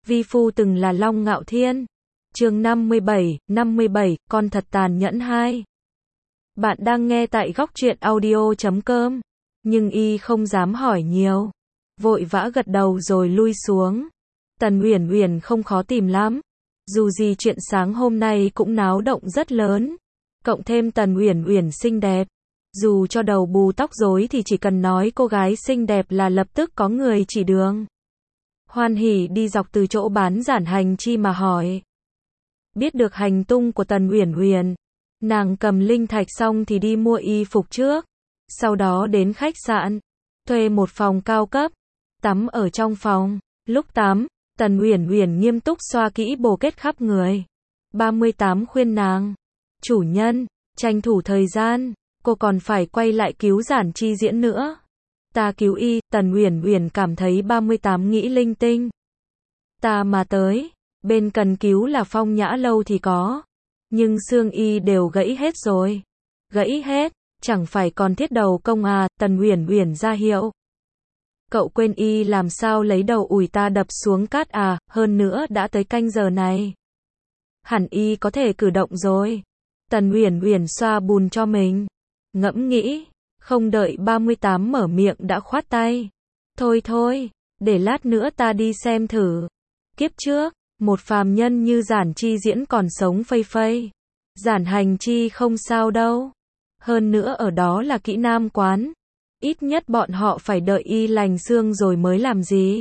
vi phu từng là Long Ngạo Thiên. Chương 57, con thật tàn nhẫn 2. Bạn đang nghe tại góc truyện audio.com, nhưng y không dám hỏi nhiều, vội vã gật đầu rồi lui xuống. Tần Uyển Uyển không khó tìm lắm, dù gì chuyện sáng hôm nay cũng náo động rất lớn, cộng thêm Tần Uyển Uyển xinh đẹp, dù cho đầu bù tóc rối thì chỉ cần nói cô gái xinh đẹp là lập tức có người chỉ đường. Hoan hỉ đi dọc từ chỗ bán giản hành chi mà hỏi. Biết được hành tung của Tần Uyển Uyển, nàng cầm linh thạch xong thì đi mua y phục trước, sau đó đến khách sạn, thuê một phòng cao cấp, tắm ở trong phòng. Lúc tắm, Tần Uyển Uyển nghiêm túc xoa kỹ bồ kết khắp người. 38 khuyên nàng, chủ nhân, tranh thủ thời gian, cô còn phải quay lại cứu giản chi diễn nữa. Ta cứu y. Tần Uyển Uyển cảm thấy 38 nghĩ linh tinh. Ta mà tới, bên cần cứu là Phong Nhã Lâu thì có, nhưng xương y đều gãy hết rồi. Gãy hết, chẳng phải còn thiết đầu công à? Tần Uyển Uyển ra hiệu. Cậu quên y làm sao lấy đầu ủi ta đập xuống cát à? Hơn nữa đã tới canh giờ này, hẳn y có thể cử động rồi. Tần Uyển Uyển xoa bùn cho mình, ngẫm nghĩ, không đợi 38 mở miệng đã khoát tay. Thôi, để lát nữa ta đi xem thử. Kiếp trước, một phàm nhân như Giản Chi Diễn còn sống phây phây. Giản Hành Chi không sao đâu. Hơn nữa ở đó là kỹ nam quán. Ít nhất bọn họ phải đợi y lành xương rồi mới làm gì.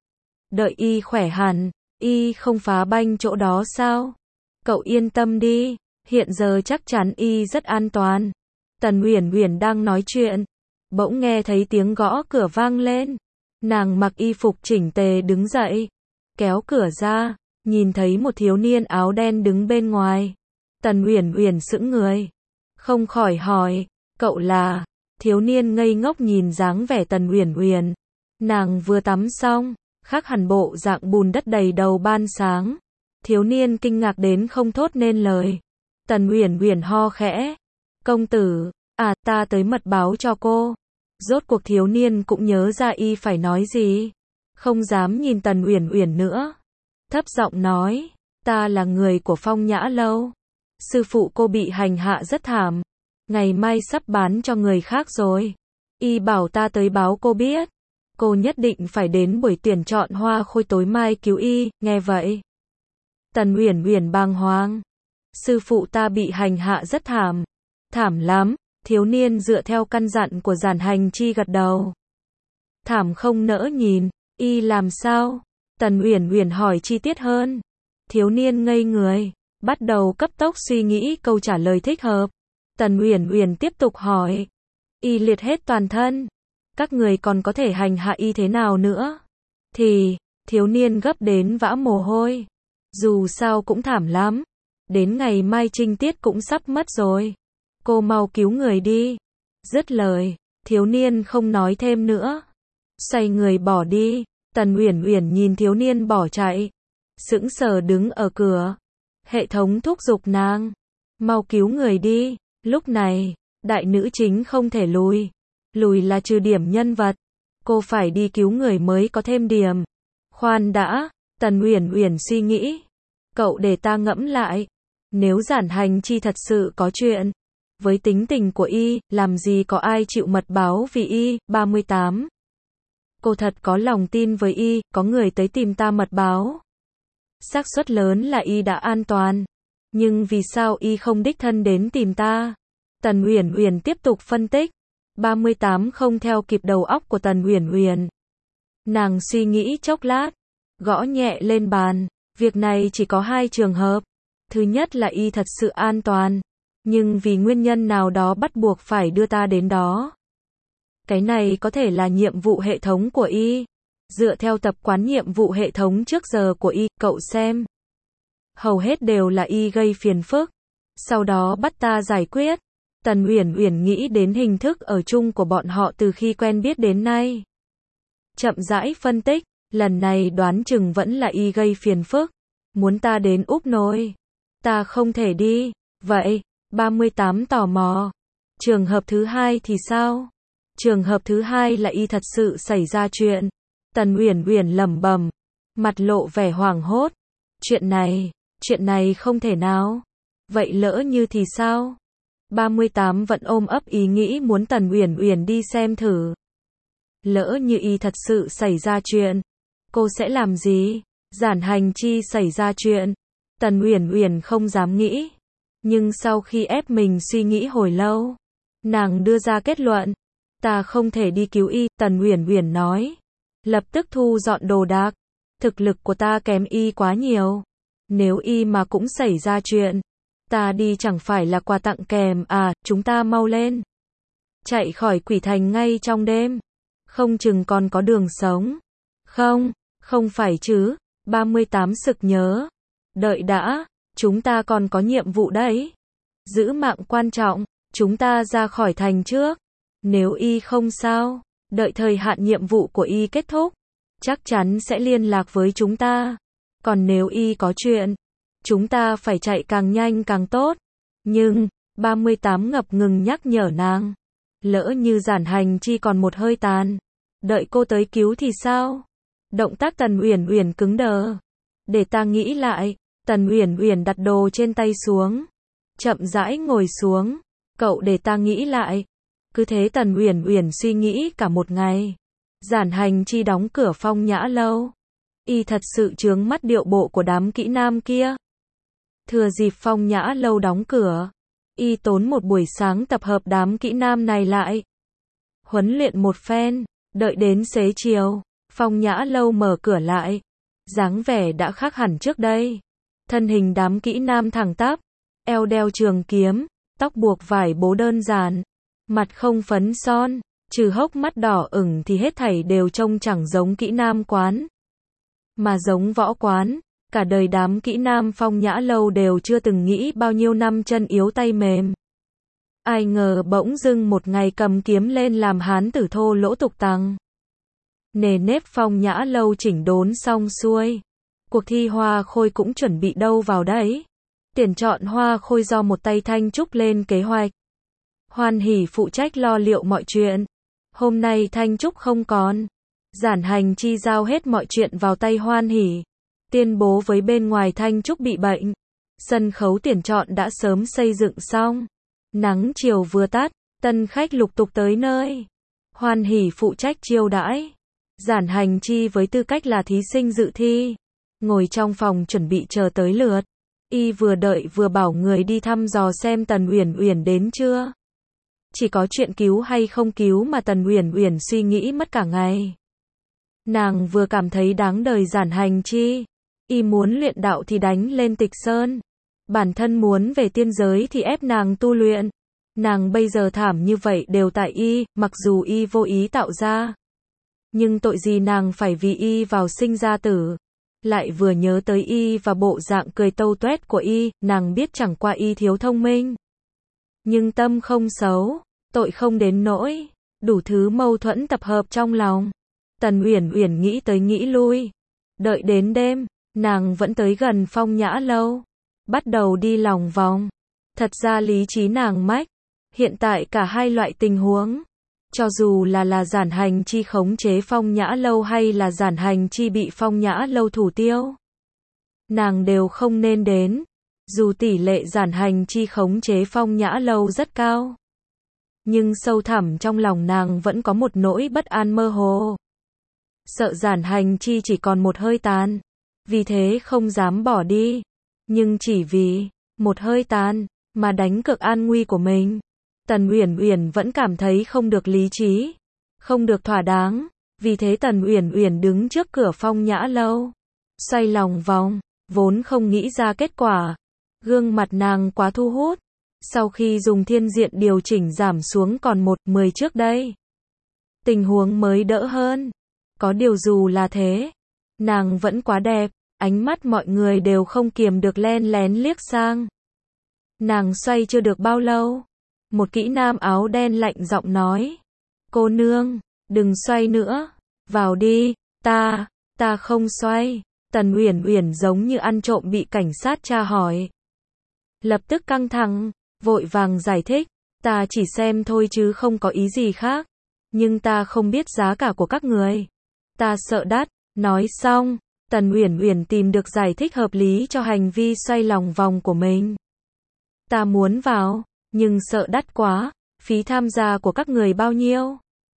Đợi y khỏe hẳn, y không phá banh chỗ đó sao? Cậu yên tâm đi, hiện giờ chắc chắn y rất an toàn. Tần Uyển Uyển đang nói chuyện, bỗng nghe thấy tiếng gõ cửa vang lên. Nàng mặc y phục chỉnh tề đứng dậy, kéo cửa ra, nhìn thấy một thiếu niên áo đen đứng bên ngoài. Tần Uyển Uyển sững người, không khỏi hỏi, cậu là? Thiếu niên ngây ngốc nhìn dáng vẻ Tần Uyển Uyển. Nàng vừa tắm xong, khác hẳn bộ dạng bùn đất đầy đầu ban sáng. Thiếu niên kinh ngạc đến không thốt nên lời. Tần Uyển Uyển ho khẽ. Công tử, à, ta tới mật báo cho cô. Rốt cuộc thiếu niên cũng nhớ ra y phải nói gì, không dám nhìn Tần Uyển Uyển nữa, thấp giọng nói, ta là người của Phong Nhã Lâu. Sư phụ cô bị hành hạ rất thảm, ngày mai sắp bán cho người khác rồi. Y bảo ta tới báo cô biết, cô nhất định phải đến buổi tuyển chọn hoa khôi tối mai cứu y. Nghe vậy, Tần Uyển Uyển bàng hoàng. Sư phụ ta bị hành hạ rất thảm. Thảm lắm. Thiếu niên dựa theo căn dặn của Giản Hành Chi gật đầu. Thảm không nỡ nhìn, y làm sao? Tần Uyển Uyển hỏi chi tiết hơn. Thiếu niên ngây người, bắt đầu cấp tốc suy nghĩ câu trả lời thích hợp. Tần Uyển Uyển tiếp tục hỏi. Y liệt hết toàn thân, các người còn có thể hành hạ y thế nào nữa? Thì, thiếu niên gấp đến vã mồ hôi. Dù sao cũng thảm lắm, đến ngày mai trinh tiết cũng sắp mất rồi. Cô mau cứu người đi. Dứt lời, thiếu niên không nói thêm nữa, xoay người bỏ đi. Tần Uyển Uyển nhìn thiếu niên bỏ chạy, sững sờ đứng ở cửa. Hệ thống thúc giục nàng, mau cứu người đi. Lúc này, đại nữ chính không thể lùi là trừ điểm nhân vật. Cô phải đi cứu người mới có thêm điểm. Khoan đã, Tần Uyển Uyển suy nghĩ. Cậu để ta ngẫm lại. Nếu Giản Hành Chi thật sự có chuyện, với tính tình của y, làm gì có ai chịu mật báo vì y. 38. Cô thật có lòng tin với y, có người tới tìm ta mật báo. Xác suất lớn là y đã an toàn. Nhưng vì sao y không đích thân đến tìm ta? Tần Uyển Uyển tiếp tục phân tích. 38 không theo kịp đầu óc của Tần Uyển Uyển. Nàng suy nghĩ chốc lát, gõ nhẹ lên bàn. Việc này chỉ có hai trường hợp. Thứ nhất là y thật sự an toàn, nhưng vì nguyên nhân nào đó bắt buộc phải đưa ta đến đó. Cái này có thể là nhiệm vụ hệ thống của y. Dựa theo tập quán nhiệm vụ hệ thống trước giờ của y, cậu xem. Hầu hết đều là y gây phiền phức, sau đó bắt ta giải quyết. Tần Uyển Uyển nghĩ đến hình thức ở chung của bọn họ từ khi quen biết đến nay. Chậm rãi phân tích, lần này đoán chừng vẫn là y gây phiền phức. Muốn ta đến úp nổi. Ta không thể đi. Vậy, 38 tò mò. Trường hợp thứ hai thì sao? Trường hợp thứ hai là y thật sự xảy ra chuyện. Tần Uyển Uyển lẩm bẩm. mặt lộ vẻ hoảng hốt. Chuyện này không thể nào. Vậy lỡ như thì sao? 38 vẫn ôm ấp ý nghĩ muốn Tần Uyển Uyển đi xem thử. Lỡ như y thật sự xảy ra chuyện, cô sẽ làm gì? Giản Hành Chi xảy ra chuyện, Tần Uyển Uyển không dám nghĩ. Nhưng sau khi ép mình suy nghĩ hồi lâu, nàng đưa ra kết luận, ta không thể đi cứu y, Tần Uyển Uyển nói. Lập tức thu dọn đồ đạc, thực lực của ta kém y quá nhiều. Nếu y mà cũng xảy ra chuyện, ta đi chẳng phải là quà tặng kèm à, chúng ta mau lên. Chạy khỏi Quỷ Thành ngay trong đêm, không chừng còn có đường sống. Không phải chứ, 38 sực nhớ. Đợi đã, chúng ta còn có nhiệm vụ đấy. Giữ mạng quan trọng, chúng ta ra khỏi thành trước. Nếu y không sao, đợi thời hạn nhiệm vụ của y kết thúc, chắc chắn sẽ liên lạc với chúng ta. Còn nếu y có chuyện, chúng ta phải chạy càng nhanh càng tốt. Nhưng, 38 ngập ngừng nhắc nhở nàng. Lỡ như Giản Hành Chi còn một hơi tàn, đợi cô tới cứu thì sao? Động tác Tần Uyển Uyển cứng đờ. Để ta nghĩ lại. Tần Uyển Uyển đặt đồ trên tay xuống, chậm rãi ngồi xuống. Cậu để ta nghĩ lại. Cứ thế Tần Uyển Uyển suy nghĩ cả một ngày. Giản Hành Chi đóng cửa Phong Nhã Lâu. Y thật sự chướng mắt điệu bộ của đám kỹ nam kia. Thừa dịp Phong Nhã Lâu đóng cửa, y tốn một buổi sáng tập hợp đám kỹ nam này lại. Huấn luyện một phen, đợi đến xế chiều, Phong Nhã Lâu mở cửa lại. Dáng vẻ đã khác hẳn trước đây. Thân hình đám kỹ nam thẳng tắp, eo đeo trường kiếm, tóc buộc vải bố đơn giản, mặt không phấn son, trừ hốc mắt đỏ ửng thì hết thảy đều trông chẳng giống kỹ nam quán, mà giống võ quán. Cả đời đám kỹ nam Phong Nhã Lâu đều chưa từng nghĩ bao nhiêu năm chân yếu tay mềm. Ai ngờ bỗng dưng một ngày cầm kiếm lên làm hán tử thô lỗ tục tằng. Nề nếp Phong Nhã Lâu chỉnh đốn xong xuôi. Cuộc thi hoa khôi cũng chuẩn bị đâu vào đấy. Tiền chọn hoa khôi do một tay Thanh Trúc lên kế hoạch. Hoan Hỷ phụ trách lo liệu mọi chuyện. Hôm nay Thanh Trúc không còn. Giản Hành Chi giao hết mọi chuyện vào tay Hoan Hỷ. Tuyên bố với bên ngoài Thanh Trúc bị bệnh. Sân khấu tuyển chọn đã sớm xây dựng xong. Nắng chiều vừa tắt, tân khách lục tục tới nơi. Hoan Hỷ phụ trách chiêu đãi. Giản Hành Chi với tư cách là thí sinh dự thi, ngồi trong phòng chuẩn bị chờ tới lượt. Y vừa đợi vừa bảo người đi thăm dò xem Tần Uyển Uyển đến chưa. Chỉ có chuyện cứu hay không cứu mà Tần Uyển Uyển suy nghĩ mất cả ngày. Nàng vừa cảm thấy đáng đời Giản Hành Chi. Y muốn luyện đạo thì đánh lên Tịch Sơn. Bản thân muốn về tiên giới thì ép nàng tu luyện. Nàng bây giờ thảm như vậy đều tại y, mặc dù y vô ý tạo ra. Nhưng tội gì nàng phải vì y vào sinh ra tử. Lại vừa nhớ tới y và bộ dạng cười tâu tuét của y, nàng biết chẳng qua y thiếu thông minh. Nhưng tâm không xấu, tội không đến nỗi. Đủ thứ mâu thuẫn tập hợp trong lòng. Tần Uyển Uyển nghĩ tới nghĩ lui. Đợi đến đêm, nàng vẫn tới gần Phong Nhã Lâu. Bắt đầu đi lòng vòng. Thật ra lý trí nàng mách. Hiện tại cả hai loại tình huống, cho dù là Giản Hành Chi khống chế Phong Nhã Lâu hay là Giản Hành Chi bị Phong Nhã Lâu thủ tiêu, nàng đều không nên đến. Dù tỷ lệ Giản Hành Chi khống chế Phong Nhã Lâu rất cao, nhưng sâu thẳm trong lòng nàng vẫn có một nỗi bất an mơ hồ. Sợ Giản Hành Chi chỉ còn một hơi tàn, vì thế không dám bỏ đi. Nhưng chỉ vì một hơi tàn mà đánh cược an nguy của mình. Tần Uyển Uyển vẫn cảm thấy không được lý trí, không được thỏa đáng. Vì thế Tần Uyển Uyển đứng trước cửa Phong Nhã Lâu, xoay lòng vòng, vốn không nghĩ ra kết quả. Gương mặt nàng quá thu hút. Sau khi dùng thiên diện điều chỉnh giảm xuống còn 1:10 trước đây, tình huống mới đỡ hơn. Có điều dù là thế, nàng vẫn quá đẹp, ánh mắt mọi người đều không kiềm được len lén liếc sang. Nàng xoay chưa được bao lâu, một kỹ nam áo đen lạnh giọng nói: "Cô nương, đừng xoay nữa, vào đi." Ta không xoay." Tần Uyển Uyển giống như ăn trộm bị cảnh sát tra hỏi. Lập tức căng thẳng, vội vàng giải thích: "Ta chỉ xem thôi chứ không có ý gì khác. Nhưng ta không biết giá cả của các người. Ta sợ đắt." Nói xong, Tần Uyển Uyển tìm được giải thích hợp lý cho hành vi xoay lòng vòng của mình. Ta muốn vào, nhưng sợ đắt quá, phí tham gia của các người bao nhiêu?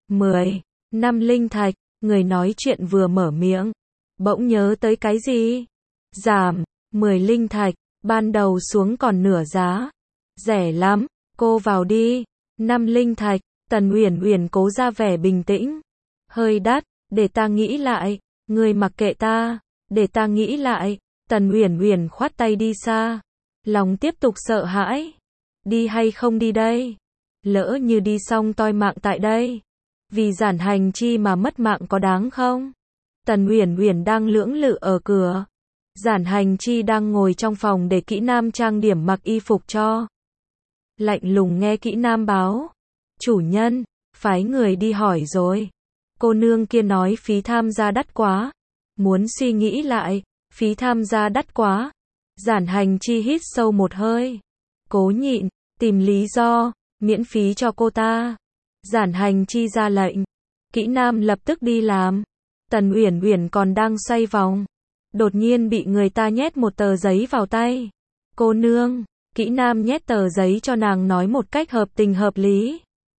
10 năm linh thạch, người nói chuyện vừa mở miệng. Bỗng nhớ tới cái gì? Giảm, 10 linh thạch, ban đầu xuống còn nửa giá. Rẻ lắm, cô vào đi. 5 linh thạch, Tần Uyển Uyển cố ra vẻ bình tĩnh. Hơi đắt, để ta nghĩ lại, người mặc kệ ta, để ta nghĩ lại. Tần Uyển Uyển khoát tay đi xa. Lòng tiếp tục sợ hãi. Đi hay không đi đây? Lỡ như đi xong toi mạng tại đây. Vì Giản Hành Chi mà mất mạng có đáng không? Tần Uyển Uyển đang lưỡng lự ở cửa. Giản Hành Chi đang ngồi trong phòng để Kỹ Nam trang điểm mặc y phục cho. Lạnh lùng nghe Kỹ Nam báo. Chủ nhân, phái người đi hỏi rồi. Cô nương kia nói phí tham gia đắt quá. Muốn suy nghĩ lại, phí tham gia đắt quá. Giản Hành Chi hít sâu một hơi. Cố nhịn, tìm lý do, miễn phí cho cô ta. Giản Hành Chi ra lệnh. Kỹ Nam lập tức đi làm. Tần Uyển Uyển còn đang xoay vòng. Đột nhiên bị người ta nhét một tờ giấy vào tay. Cô nương, Kỹ Nam nhét tờ giấy cho nàng nói một cách hợp tình hợp lý.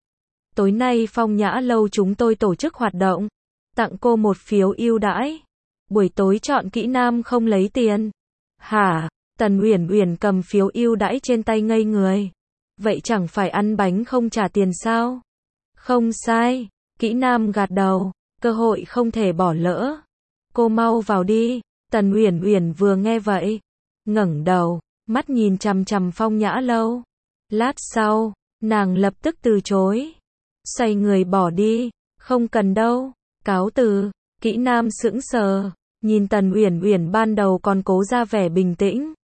Tối nay Phong Nhã Lâu chúng tôi tổ chức hoạt động. Tặng cô một phiếu ưu đãi. Buổi tối chọn Kỹ Nam không lấy tiền. Hả? Tần Uyển Uyển cầm phiếu ưu đãi trên tay ngây người. Vậy chẳng phải ăn bánh không trả tiền sao? Không sai. Kỹ Nam gật đầu. Cơ hội không thể bỏ lỡ. Cô mau vào đi. Tần Uyển Uyển vừa nghe vậy, ngẩng đầu, mắt nhìn chằm chằm Phong Nhã Lâu. Lát sau, nàng lập tức từ chối. Xoay người bỏ đi. Không cần đâu. Cáo từ. Kỹ Nam sững sờ. Nhìn Tần Uyển Uyển ban đầu còn cố ra vẻ bình tĩnh.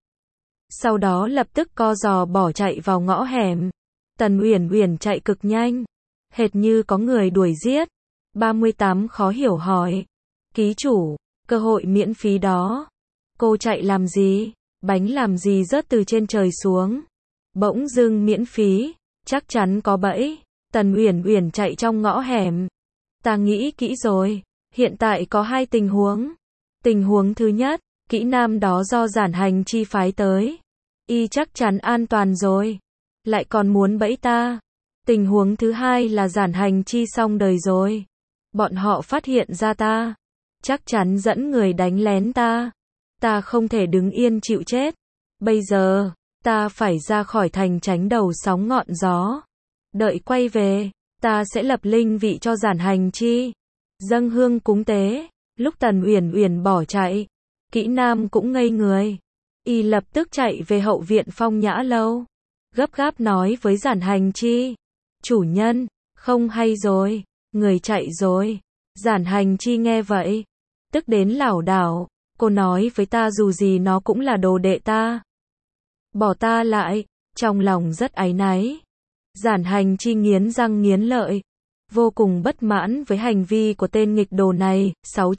Sau đó lập tức co giò bỏ chạy vào ngõ hẻm. Tần Uyển Uyển chạy cực nhanh. Hệt như có người đuổi giết. 38 khó hiểu hỏi. Ký chủ, cơ hội miễn phí đó. Cô chạy làm gì? Bánh làm gì rớt từ trên trời xuống? Bỗng dưng miễn phí, chắc chắn có bẫy. Tần Uyển Uyển chạy trong ngõ hẻm. Ta nghĩ kỹ rồi, hiện tại có hai tình huống. Tình huống thứ nhất, Kỹ Nam đó do Giản Hành Chi phái tới. Y chắc chắn an toàn rồi. Lại còn muốn bẫy ta. Tình huống thứ hai là Giản Hành Chi xong đời rồi. Bọn họ phát hiện ra ta. Chắc chắn dẫn người đánh lén ta. Ta không thể đứng yên chịu chết. Bây giờ, ta phải ra khỏi thành tránh đầu sóng ngọn gió. Đợi quay về, ta sẽ lập linh vị cho Giản Hành Chi. Dâng hương cúng tế. Lúc Tần Uyển Uyển bỏ chạy, Kỹ Nam cũng ngây người. Y lập tức chạy về hậu viện Phong Nhã Lâu. Gấp gáp nói với Giản Hành Chi. Chủ nhân, không hay rồi. Người chạy rồi. Giản Hành Chi nghe vậy. Tức đến lảo đảo. Cô nói với ta dù gì nó cũng là đồ đệ ta. Bỏ ta lại. Trong lòng rất áy náy. Giản Hành Chi nghiến răng nghiến lợi. Vô cùng bất mãn với hành vi của tên nghịch đồ này.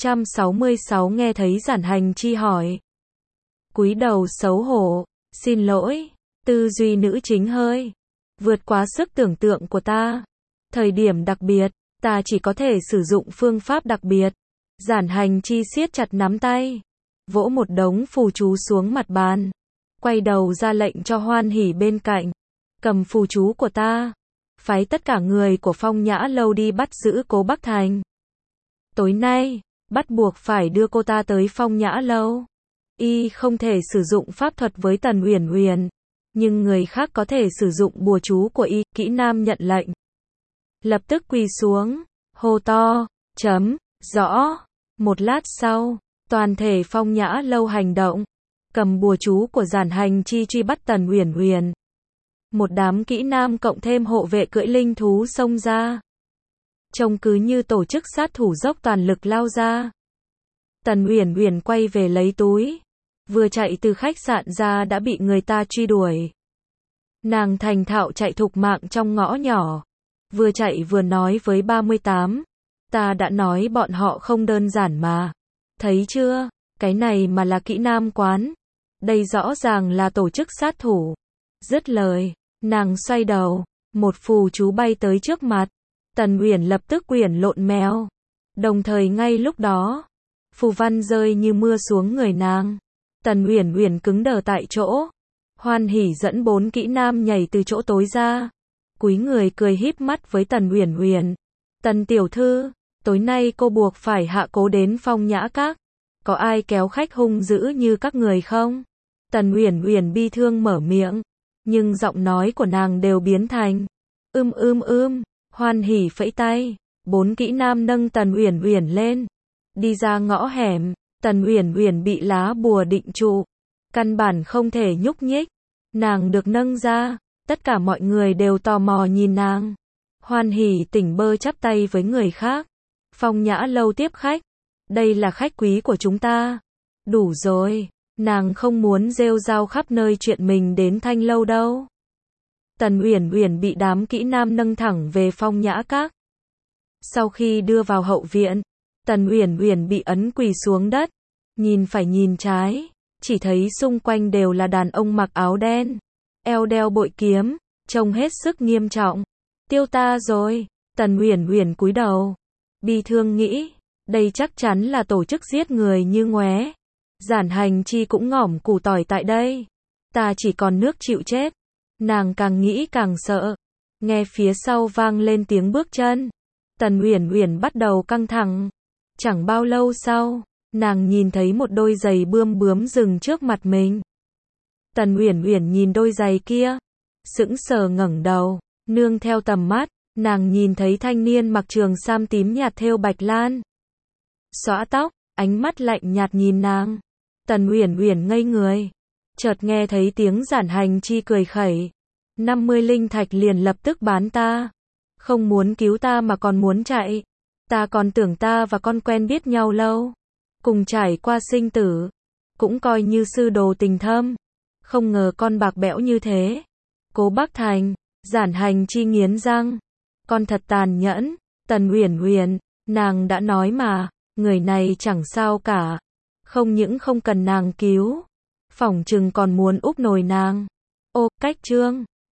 666 nghe thấy Giản Hành Chi hỏi. Cúi đầu xấu hổ. Xin lỗi. Tư duy nữ chính hơi vượt quá sức tưởng tượng của ta. Thời điểm đặc biệt, ta chỉ có thể sử dụng phương pháp đặc biệt. Giản Hành Chi siết chặt nắm tay. Vỗ một đống phù chú xuống mặt bàn. Quay đầu ra lệnh cho Hoan Hỉ bên cạnh. Cầm phù chú của ta. Phái tất cả người của Phong Nhã Lâu đi bắt giữ Cố Bắc Thành. Tối nay, bắt buộc phải đưa cô ta tới Phong Nhã Lâu. Y không thể sử dụng pháp thuật với Tần Uyển Uyển. Nhưng người khác có thể sử dụng bùa chú của Y. Kỹ Nam nhận lệnh. Lập tức quỳ xuống. Hô to. Chấm. Rõ. Một lát sau, toàn thể Phong Nhã Lâu hành động. Cầm bùa chú của Giản Hành Chi truy bắt Tần Uyển Uyển. Một đám Kỹ Nam cộng thêm hộ vệ cưỡi linh thú xông ra. Trông cứ như tổ chức sát thủ dốc toàn lực lao ra. Tần Uyển Uyển quay về lấy túi. Vừa chạy từ khách sạn ra đã bị người ta truy đuổi. Nàng thành thạo chạy thục mạng trong ngõ nhỏ. Vừa chạy vừa nói với 38. Ta đã nói bọn họ không đơn giản mà. Thấy chưa, cái này mà là Kỹ Nam quán. Đây rõ ràng là tổ chức sát thủ. Dứt lời, nàng xoay đầu. Một phù chú bay tới trước mặt. Tần Uyển lập tức quyển lộn mèo. Đồng thời ngay lúc đó, phù văn rơi như mưa xuống người nàng. Tần Uyển Uyển cứng đờ tại chỗ. Hoan hỉ dẫn 4 kỹ nam nhảy từ chỗ tối ra. Cúi người cười híp mắt với Tần Uyển Uyển. Tần tiểu thư, tối nay cô buộc phải hạ cố đến Phong Nhã Các. Có ai kéo khách hung dữ như các người không? Tần Uyển Uyển bi thương mở miệng, nhưng giọng nói của nàng đều biến thành Hoan hỉ phẩy tay, 4 kỹ nam nâng Tần Uyển Uyển lên, đi ra ngõ hẻm. Tần Uyển Uyển bị lá bùa định trụ, căn bản không thể nhúc nhích. Nàng được nâng ra, tất cả mọi người đều tò mò nhìn nàng. Hoan hỉ tỉnh bơ chắp tay với người khác. Phong Nhã lâu tiếp khách, đây là khách quý của chúng ta. Đủ rồi, nàng không muốn rêu rao khắp nơi chuyện mình đến Thanh lâu đâu. Tần Uyển Uyển bị đám kỹ nam nâng thẳng về Phong Nhã Các. Sau khi đưa vào hậu viện, Tần Uyển Uyển bị ấn quỳ xuống đất, nhìn phải nhìn trái, chỉ thấy xung quanh đều là đàn ông mặc áo đen, eo đeo bội kiếm, trông hết sức nghiêm trọng. Tiêu ta rồi, Tần Uyển Uyển cúi đầu, bi thương nghĩ, đây chắc chắn là tổ chức giết người như ngoé. Giản Hành Chi cũng ngỏm củ tỏi tại đây. Ta chỉ còn nước chịu chết. Nàng càng nghĩ càng sợ. Nghe phía sau vang lên tiếng bước chân. Tần Uyển Uyển bắt đầu căng thẳng. Chẳng bao lâu sau, nàng nhìn thấy một đôi giày bươm bướm dừng trước mặt mình. Tần Uyển Uyển nhìn đôi giày kia, sững sờ ngẩng đầu, nương theo tầm mắt, nàng nhìn thấy thanh niên mặc trường sam tím nhạt thêu bạch lan. Xõa tóc, ánh mắt lạnh nhạt nhìn nàng. Tần Uyển Uyển ngây người, chợt nghe thấy tiếng Giản Hành Chi cười khẩy. 50 linh thạch liền lập tức bán ta. Không muốn cứu ta mà còn muốn chạy. Ta còn tưởng ta và con quen biết nhau lâu, cùng trải qua sinh tử, cũng coi như sư đồ tình thâm. Không ngờ con bạc bẽo như thế. Cố Bắc Thành, Giản Hành Chi nghiến răng. Con thật tàn nhẫn. Tần Uyển Uyển, nàng đã nói mà, người này chẳng sao cả. Không những không cần nàng cứu, phỏng chừng còn muốn úp nồi nàng. Ô, cách chương